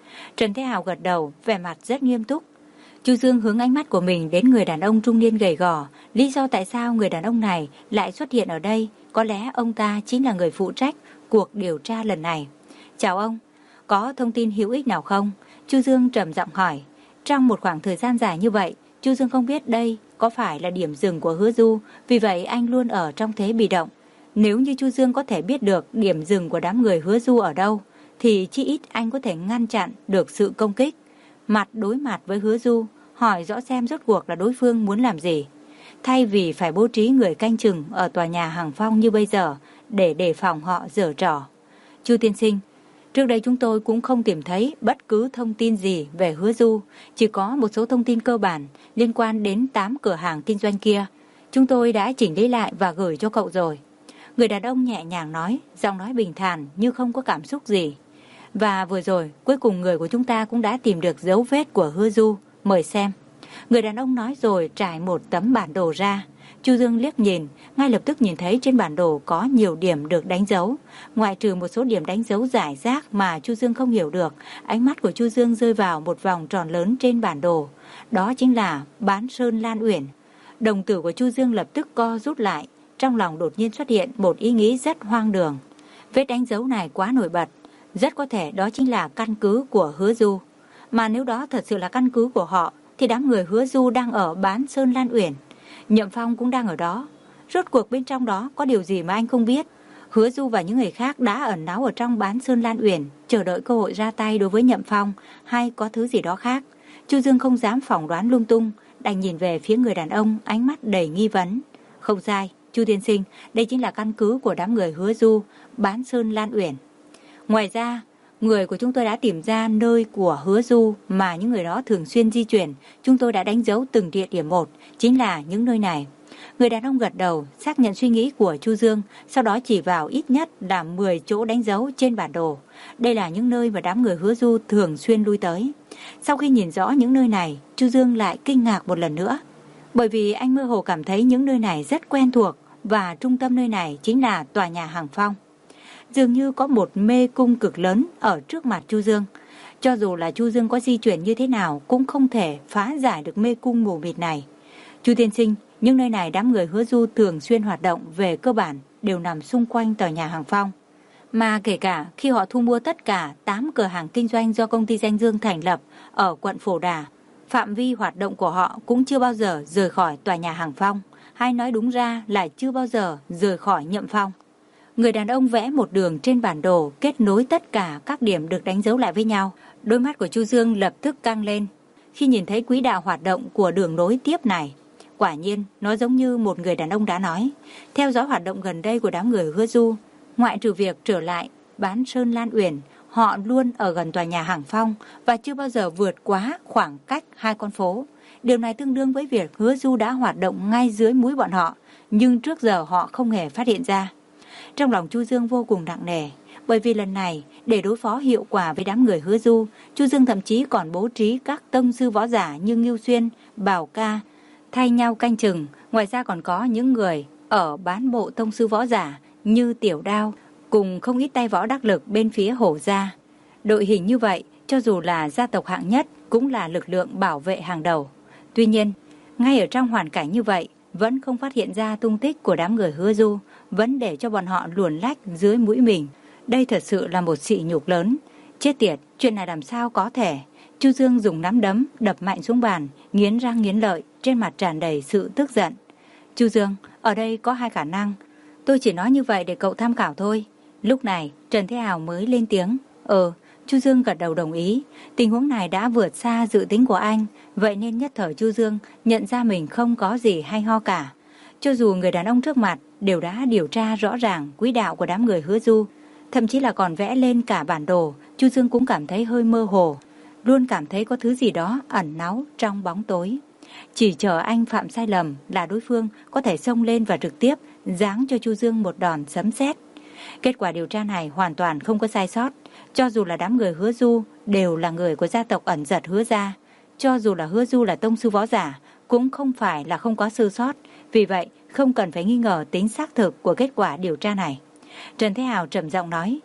Trần Thế Hào gật đầu, vẻ mặt rất nghiêm túc. Chu Dương hướng ánh mắt của mình đến người đàn ông trung niên gầy gò. Lý do tại sao người đàn ông này lại xuất hiện ở đây, có lẽ ông ta chính là người phụ trách cuộc điều tra lần này. Chào ông, có thông tin hữu ích nào không? Chu Dương trầm giọng hỏi. Trong một khoảng thời gian dài như vậy, Chu Dương không biết đây có phải là điểm dừng của Hứa Du, vì vậy anh luôn ở trong thế bị động. Nếu như Chu Dương có thể biết được điểm dừng của đám người Hứa Du ở đâu, thì chỉ ít anh có thể ngăn chặn được sự công kích. Mặt đối mặt với Hứa Du, hỏi rõ xem rốt cuộc là đối phương muốn làm gì. Thay vì phải bố trí người canh chừng ở tòa nhà Hàng Phong như bây giờ để đề phòng họ giở trò. Chu tiên sinh, trước đây chúng tôi cũng không tìm thấy bất cứ thông tin gì về Hứa Du, chỉ có một số thông tin cơ bản liên quan đến tám cửa hàng kinh doanh kia. Chúng tôi đã chỉnh lý lại và gửi cho cậu rồi. Người đàn ông nhẹ nhàng nói, giọng nói bình thản như không có cảm xúc gì. Và vừa rồi, cuối cùng người của chúng ta cũng đã tìm được dấu vết của Hứa Du. Mời xem. Người đàn ông nói rồi trải một tấm bản đồ ra. Chu Dương liếc nhìn, ngay lập tức nhìn thấy trên bản đồ có nhiều điểm được đánh dấu. Ngoại trừ một số điểm đánh dấu rải rác mà Chu Dương không hiểu được, ánh mắt của Chu Dương rơi vào một vòng tròn lớn trên bản đồ. Đó chính là Bán Sơn Lan Uyển. Đồng tử của Chu Dương lập tức co rút lại. Trong lòng đột nhiên xuất hiện một ý nghĩ rất hoang đường. Vết đánh dấu này quá nổi bật. Rất có thể đó chính là căn cứ của Hứa Du. Mà nếu đó thật sự là căn cứ của họ, thì đám người Hứa Du đang ở Bán Sơn Lan Uyển. Nhậm Phong cũng đang ở đó. Rốt cuộc bên trong đó có điều gì mà anh không biết? Hứa Du và những người khác đã ẩn náu ở trong Bán Sơn Lan Uyển, chờ đợi cơ hội ra tay đối với Nhậm Phong, hay có thứ gì đó khác? Chu Dương không dám phỏng đoán lung tung, đành nhìn về phía người đàn ông, ánh mắt đầy nghi vấn. Không sai, Chu tiên sinh, đây chính là căn cứ của đám người Hứa Du, Bán Sơn Lan Uyển. Ngoài ra, người của chúng tôi đã tìm ra nơi của Hứa Du mà những người đó thường xuyên di chuyển. Chúng tôi đã đánh dấu từng địa điểm một, chính là những nơi này. Người đàn ông gật đầu, xác nhận suy nghĩ của Chu Dương, sau đó chỉ vào ít nhất là mười chỗ đánh dấu trên bản đồ. Đây là những nơi mà đám người Hứa Du thường xuyên lui tới. Sau khi nhìn rõ những nơi này, Chu Dương lại kinh ngạc một lần nữa. Bởi vì anh mơ hồ cảm thấy những nơi này rất quen thuộc, và trung tâm nơi này chính là tòa nhà Hàng Phong. Dường như có một mê cung cực lớn ở trước mặt Chu Dương. Cho dù là Chu Dương có di chuyển như thế nào cũng không thể phá giải được mê cung mù mịt này. Chu tiên sinh, những nơi này đám người Hứa Du thường xuyên hoạt động về cơ bản đều nằm xung quanh tòa nhà Hàng Phong. Mà kể cả khi họ thu mua tất cả tám cửa hàng kinh doanh do công ty Danh Dương thành lập ở quận Phổ Đà, phạm vi hoạt động của họ cũng chưa bao giờ rời khỏi tòa nhà Hàng Phong, hay nói đúng ra là chưa bao giờ rời khỏi Nhậm Phong. Người đàn ông vẽ một đường trên bản đồ kết nối tất cả các điểm được đánh dấu lại với nhau. Đôi mắt của Chu Dương lập tức căng lên khi nhìn thấy quỹ đạo hoạt động của đường nối tiếp này. Quả nhiên, nó giống như một người đàn ông đã nói. Theo dõi hoạt động gần đây của đám người Hứa Du, ngoại trừ việc trở lại Bán Sơn Lan Uyển, họ luôn ở gần tòa nhà Hàng Phong và chưa bao giờ vượt quá khoảng cách hai con phố. Điều này tương đương với việc Hứa Du đã hoạt động ngay dưới mũi bọn họ, nhưng trước giờ họ không hề phát hiện ra. Trong lòng Chu Dương vô cùng nặng nề, bởi vì lần này để đối phó hiệu quả với đám người Hứa Du, Chu Dương thậm chí còn bố trí các tông sư võ giả như Ngưu Xuyên, Bảo Ca thay nhau canh chừng. Ngoài ra còn có những người ở bán bộ tông sư võ giả như Tiểu Đao cùng không ít tay võ đắc lực bên phía Hổ gia. Đội hình như vậy, cho dù là gia tộc hạng nhất cũng là lực lượng bảo vệ hàng đầu. Tuy nhiên, ngay ở trong hoàn cảnh như vậy, vẫn không phát hiện ra tung tích của đám người Hứa Du, vẫn để cho bọn họ luồn lách dưới mũi mình. Đây thật sự là một sỉ nhục lớn. Chết tiệt, chuyện này làm sao có thể? Chu Dương dùng nắm đấm đập mạnh xuống bàn, nghiến răng nghiến lợi, trên mặt tràn đầy sự tức giận. Chu Dương, ở đây có hai khả năng. Tôi chỉ nói như vậy để cậu tham khảo thôi. Lúc này, Trần Thế Hào mới lên tiếng. Ờ, Chu Dương gật đầu đồng ý. Tình huống này đã vượt xa dự tính của anh, vậy nên nhất thời Chu Dương nhận ra mình không có gì hay ho cả. Cho dù người đàn ông trước mặt đều đã điều tra rõ ràng quỹ đạo của đám người Hứa Du, thậm chí là còn vẽ lên cả bản đồ, Chu Dương cũng cảm thấy hơi mơ hồ, luôn cảm thấy có thứ gì đó ẩn náu trong bóng tối. Chỉ chờ anh phạm sai lầm là đối phương có thể xông lên và trực tiếp giáng cho Chu Dương một đòn sấm sét. Kết quả điều tra này hoàn toàn không có sai sót. Cho dù là đám người Hứa Du đều là người của gia tộc ẩn giật Hứa gia, cho dù là Hứa Du là tông sư võ giả cũng không phải là không có sơ sót. Vì vậy không cần phải nghi ngờ tính xác thực của kết quả điều tra này. Trần Thế Hào trầm giọng nói,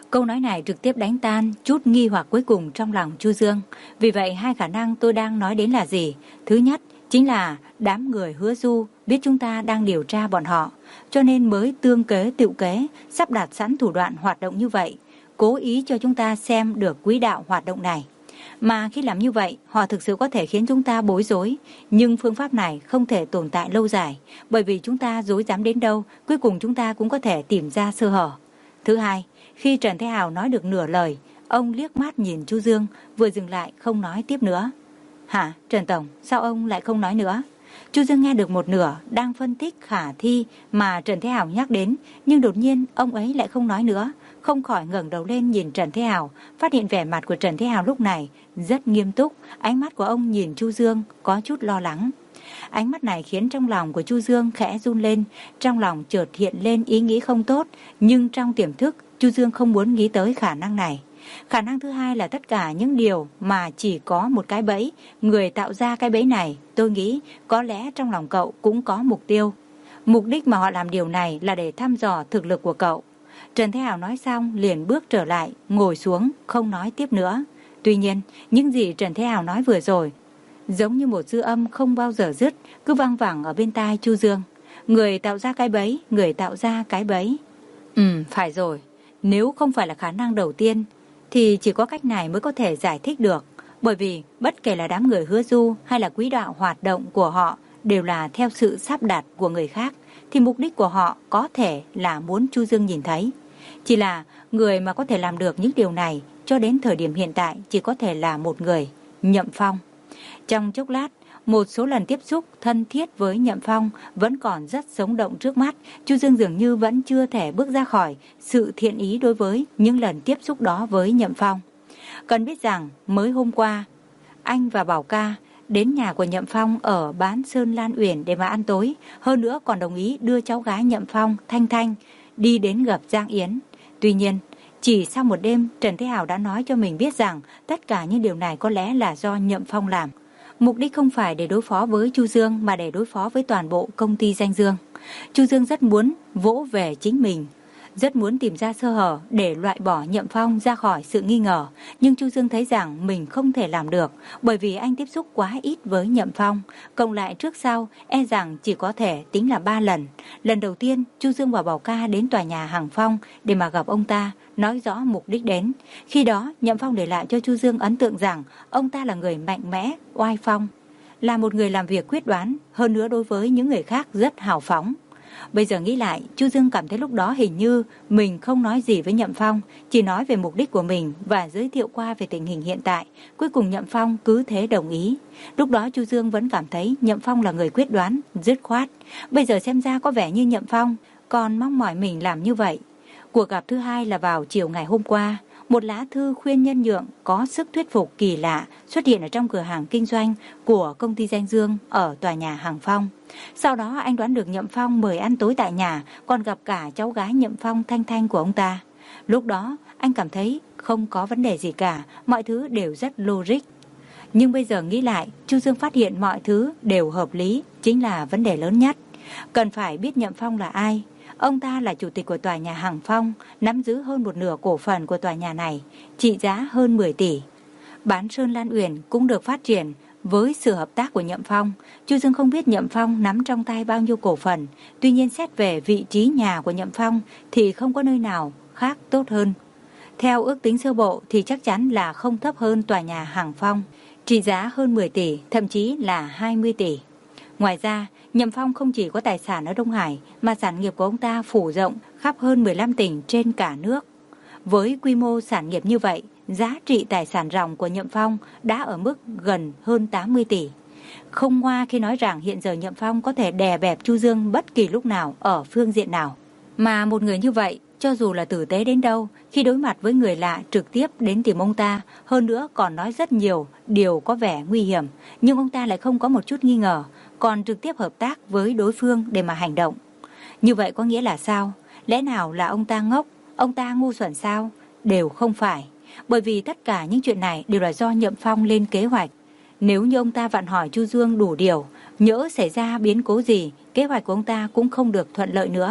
Câu nói này trực tiếp đánh tan chút nghi hoặc cuối cùng trong lòng Chu Dương. Vì vậy hai khả năng tôi đang nói đến là gì? Thứ nhất chính là đám người Hứa Du biết chúng ta đang điều tra bọn họ, cho nên mới tương kế tựu kế, sắp đặt sẵn thủ đoạn hoạt động như vậy, cố ý cho chúng ta xem được quỹ đạo hoạt động này. Mà khi làm như vậy, họ thực sự có thể khiến chúng ta bối rối, nhưng phương pháp này không thể tồn tại lâu dài, bởi vì chúng ta dối dám đến đâu, cuối cùng chúng ta cũng có thể tìm ra sơ hở. Thứ hai, khi Trần Thế Hào nói được nửa lời, ông liếc mắt nhìn Chu Dương, vừa dừng lại không nói tiếp nữa. Hả, Trần Tổng, sao ông lại không nói nữa? Chu Dương nghe được một nửa, đang phân tích khả thi mà Trần Thế Hào nhắc đến, nhưng đột nhiên ông ấy lại không nói nữa, không khỏi ngẩng đầu lên nhìn Trần Thế Hào, phát hiện vẻ mặt của Trần Thế Hào lúc này rất nghiêm túc, ánh mắt của ông nhìn Chu Dương có chút lo lắng. Ánh mắt này khiến trong lòng của Chu Dương khẽ run lên, trong lòng chợt hiện lên ý nghĩ không tốt, nhưng trong tiềm thức Chu Dương không muốn nghĩ tới khả năng này. Khả năng thứ hai là tất cả những điều mà chỉ có một cái bẫy, người tạo ra cái bẫy này, tôi nghĩ có lẽ trong lòng cậu cũng có mục tiêu. Mục đích mà họ làm điều này là để thăm dò thực lực của cậu. Trần Thế Hào nói xong liền bước trở lại, ngồi xuống, không nói tiếp nữa. Tuy nhiên, những gì Trần Thế Hào nói vừa rồi, giống như một dư âm không bao giờ dứt, cứ vang vẳng ở bên tai Chu Dương. Người tạo ra cái bẫy, người tạo ra cái bẫy. Ừ, phải rồi. Nếu không phải là khả năng đầu tiên, thì chỉ có cách này mới có thể giải thích được. Bởi vì bất kể là đám người Hứa Du hay là quỹ đạo hoạt động của họ đều là theo sự sắp đặt của người khác, thì mục đích của họ có thể là muốn Chu Dương nhìn thấy. Chỉ là người mà có thể làm được những điều này cho đến thời điểm hiện tại chỉ có thể là một người, Nhậm Phong. Trong chốc lát, một số lần tiếp xúc thân thiết với Nhậm Phong vẫn còn rất sống động trước mắt. Chu Dương dường như vẫn chưa thể bước ra khỏi sự thiện ý đối với những lần tiếp xúc đó với Nhậm Phong. Cần biết rằng mới hôm qua, anh và Bảo Ca đến nhà của Nhậm Phong ở Bán Sơn Lan Uyển để mà ăn tối. Hơn nữa còn đồng ý đưa cháu gái Nhậm Phong, Thanh Thanh, đi đến gặp Giang Yến. Tuy nhiên, chỉ sau một đêm, Trần Thế Hào đã nói cho mình biết rằng tất cả những điều này có lẽ là do Nhậm Phong làm. Mục đích không phải để đối phó với Chu Dương mà để đối phó với toàn bộ công ty Danh Dương. Chu Dương rất muốn vỗ về chính mình, rất muốn tìm ra sơ hở để loại bỏ Nhậm Phong ra khỏi sự nghi ngờ. Nhưng Chu Dương thấy rằng mình không thể làm được, bởi vì anh tiếp xúc quá ít với Nhậm Phong. Cộng lại trước sau, e rằng chỉ có thể tính là ba lần. Lần đầu tiên, Chu Dương và Bảo Ca đến tòa nhà Hằng Phong để mà gặp ông ta, nói rõ mục đích đến. Khi đó, Nhậm Phong để lại cho Chu Dương ấn tượng rằng ông ta là người mạnh mẽ, oai phong, là một người làm việc quyết đoán, hơn nữa đối với những người khác rất hào phóng. Bây giờ nghĩ lại, Chu Dương cảm thấy lúc đó hình như mình không nói gì với Nhậm Phong, chỉ nói về mục đích của mình và giới thiệu qua về tình hình hiện tại. Cuối cùng Nhậm Phong cứ thế đồng ý. Lúc đó Chu Dương vẫn cảm thấy Nhậm Phong là người quyết đoán, dứt khoát. Bây giờ xem ra có vẻ như Nhậm Phong còn mong mỏi mình làm như vậy. Cuộc gặp thứ hai là vào chiều ngày hôm qua. Một lá thư khuyên nhân nhượng có sức thuyết phục kỳ lạ xuất hiện ở trong cửa hàng kinh doanh của công ty Danh Dương ở tòa nhà Hằng Phong. Sau đó anh đoán được Nhậm Phong mời ăn tối tại nhà, còn gặp cả cháu gái Nhậm Phong, Thanh Thanh của ông ta. Lúc đó anh cảm thấy không có vấn đề gì cả, mọi thứ đều rất logic. Nhưng bây giờ nghĩ lại, Chu Dương phát hiện mọi thứ đều hợp lý, chính là vấn đề lớn nhất. Cần phải biết Nhậm Phong là ai. Ông ta là chủ tịch của tòa nhà Hằng Phong, nắm giữ hơn một nửa cổ phần của tòa nhà này, trị giá hơn mười tỷ. Bán Sơn Lan Uyển cũng được phát triển với sự hợp tác của Nhậm Phong. Chu Dương không biết Nhậm Phong nắm trong tay bao nhiêu cổ phần, tuy nhiên xét về vị trí nhà của Nhậm Phong thì không có nơi nào khác tốt hơn. Theo ước tính sơ bộ thì chắc chắn là không thấp hơn tòa nhà Hằng Phong, trị giá hơn mười tỷ, thậm chí là hai mươi tỷ. Ngoài ra, Nhậm Phong không chỉ có tài sản ở Đông Hải mà sản nghiệp của ông ta phủ rộng khắp hơn mười lăm tỉnh trên cả nước. Với quy mô sản nghiệp như vậy, giá trị tài sản ròng của Nhậm Phong đã ở mức gần hơn tám mươi tỷ. Không ngoa khi nói rằng hiện giờ Nhậm Phong có thể đè bẹp Chu Dương bất kỳ lúc nào ở phương diện nào. Mà một người như vậy, cho dù là tử tế đến đâu, khi đối mặt với người lạ trực tiếp đến tìm ông ta, hơn nữa còn nói rất nhiều điều có vẻ nguy hiểm, nhưng ông ta lại không có một chút nghi ngờ, còn trực tiếp hợp tác với đối phương để mà hành động. Như vậy có nghĩa là sao? Lẽ nào là ông ta ngốc, ông ta ngu xuẩn sao? Đều không phải, bởi vì tất cả những chuyện này đều là do Nhậm Phong lên kế hoạch. Nếu như ông ta vặn hỏi Chu Dương đủ điều, nhỡ xảy ra biến cố gì, kế hoạch của ông ta cũng không được thuận lợi nữa.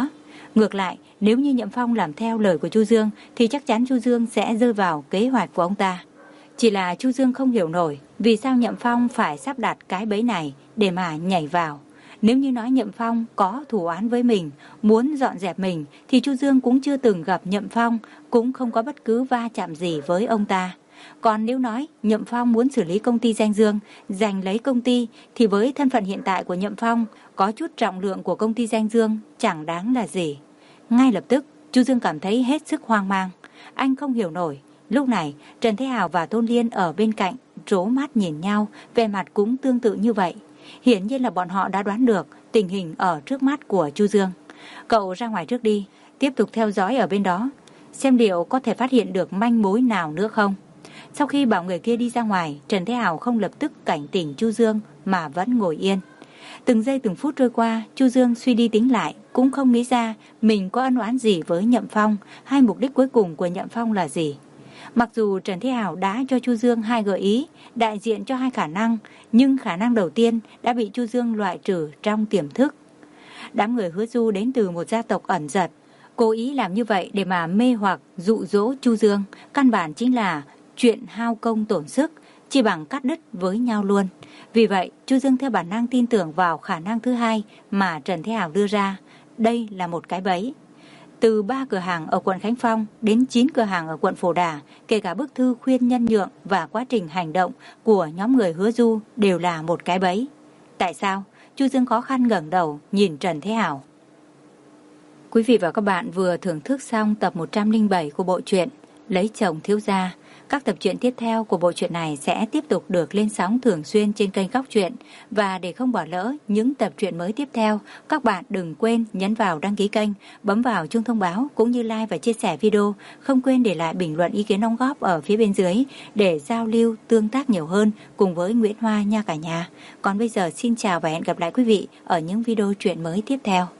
Ngược lại, nếu như Nhậm Phong làm theo lời của Chu Dương thì chắc chắn Chu Dương sẽ rơi vào kế hoạch của ông ta. Chỉ là Chu Dương không hiểu nổi vì sao Nhậm Phong phải sắp đặt cái bẫy này để mà nhảy vào. Nếu như nói Nhậm Phong có thù oán với mình, muốn dọn dẹp mình, thì Chu Dương cũng chưa từng gặp Nhậm Phong, cũng không có bất cứ va chạm gì với ông ta. Còn nếu nói Nhậm Phong muốn xử lý công ty Danh Dương, giành lấy công ty, thì với thân phận hiện tại của Nhậm Phong, có chút trọng lượng của công ty Danh Dương chẳng đáng là gì. Ngay lập tức, Chu Dương cảm thấy hết sức hoang mang. Anh không hiểu nổi. Lúc này, Trần Thế Hào và Tôn Liên ở bên cạnh trố mắt nhìn nhau, vẻ mặt cũng tương tự như vậy. Hiển nhiên là bọn họ đã đoán được tình hình ở trước mắt của Chu Dương. Cậu ra ngoài trước đi, tiếp tục theo dõi ở bên đó, xem liệu có thể phát hiện được manh mối nào nữa không. Sau khi bảo người kia đi ra ngoài, Trần Thế Hào không lập tức cảnh tỉnh Chu Dương mà vẫn ngồi yên. Từng giây từng phút trôi qua, Chu Dương suy đi tính lại, cũng không nghĩ ra mình có ân oán gì với Nhậm Phong, hay mục đích cuối cùng của Nhậm Phong là gì. Mặc dù Trần Thế Hào đã cho Chu Dương hai gợi ý, đại diện cho hai khả năng, nhưng khả năng đầu tiên đã bị Chu Dương loại trừ trong tiềm thức. Đám người Hứa Du đến từ một gia tộc ẩn giật, cố ý làm như vậy để mà mê hoặc, dụ dỗ Chu Dương, căn bản chính là chuyện hao công tổn sức, chỉ bằng cắt đứt với nhau luôn. Vì vậy, Chu Dương theo bản năng tin tưởng vào khả năng thứ hai mà Trần Thế Hào đưa ra. Đây là một cái bẫy. Từ ba cửa hàng ở quận Khánh Phong đến chín cửa hàng ở quận Phổ Đà, kể cả bức thư khuyên nhân nhượng và quá trình hành động của nhóm người Hứa Du đều là một cái bẫy. Tại sao? Chu Dương khó khăn ngẩng đầu nhìn Trần Thế Hào. Quý vị và các bạn vừa thưởng thức xong tập một trăm lẻ bảy của bộ truyện Lấy Chồng Thiếu Gia. Các tập truyện tiếp theo của bộ truyện này sẽ tiếp tục được lên sóng thường xuyên trên kênh Góc Truyện. Và để không bỏ lỡ những tập truyện mới tiếp theo, các bạn đừng quên nhấn vào đăng ký kênh, bấm vào chuông thông báo cũng như like và chia sẻ video. Không quên để lại bình luận ý kiến đóng góp ở phía bên dưới để giao lưu, tương tác nhiều hơn cùng với Nguyễn Hoa nha cả nhà. Còn bây giờ xin chào và hẹn gặp lại quý vị ở những video truyện mới tiếp theo.